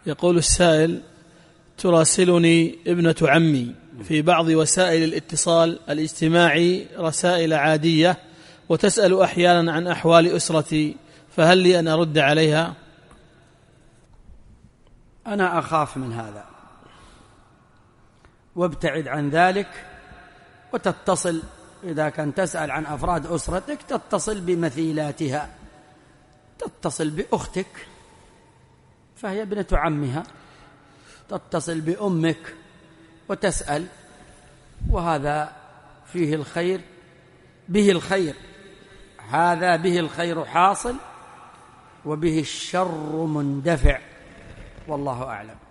يقول السائل: تراسلني ابنة عمي في بعض وسائل الاتصال الاجتماعي رسائل عادية، وتسأل أحيانا عن أحوال أسرتي، فهل لي أن أرد عليها؟ أنا أخاف من هذا، وابتعد عن ذلك، وتتصل إذا كان تسأل عن أفراد أسرتك تتصل بمثيلاتها، تتصل بأختك فهي ابنة عمها، تتصل بأمك وتسأل، وهذا فيه الخير، به الخير، هذا به الخير حاصل وبه الشر مندفع، والله أعلم.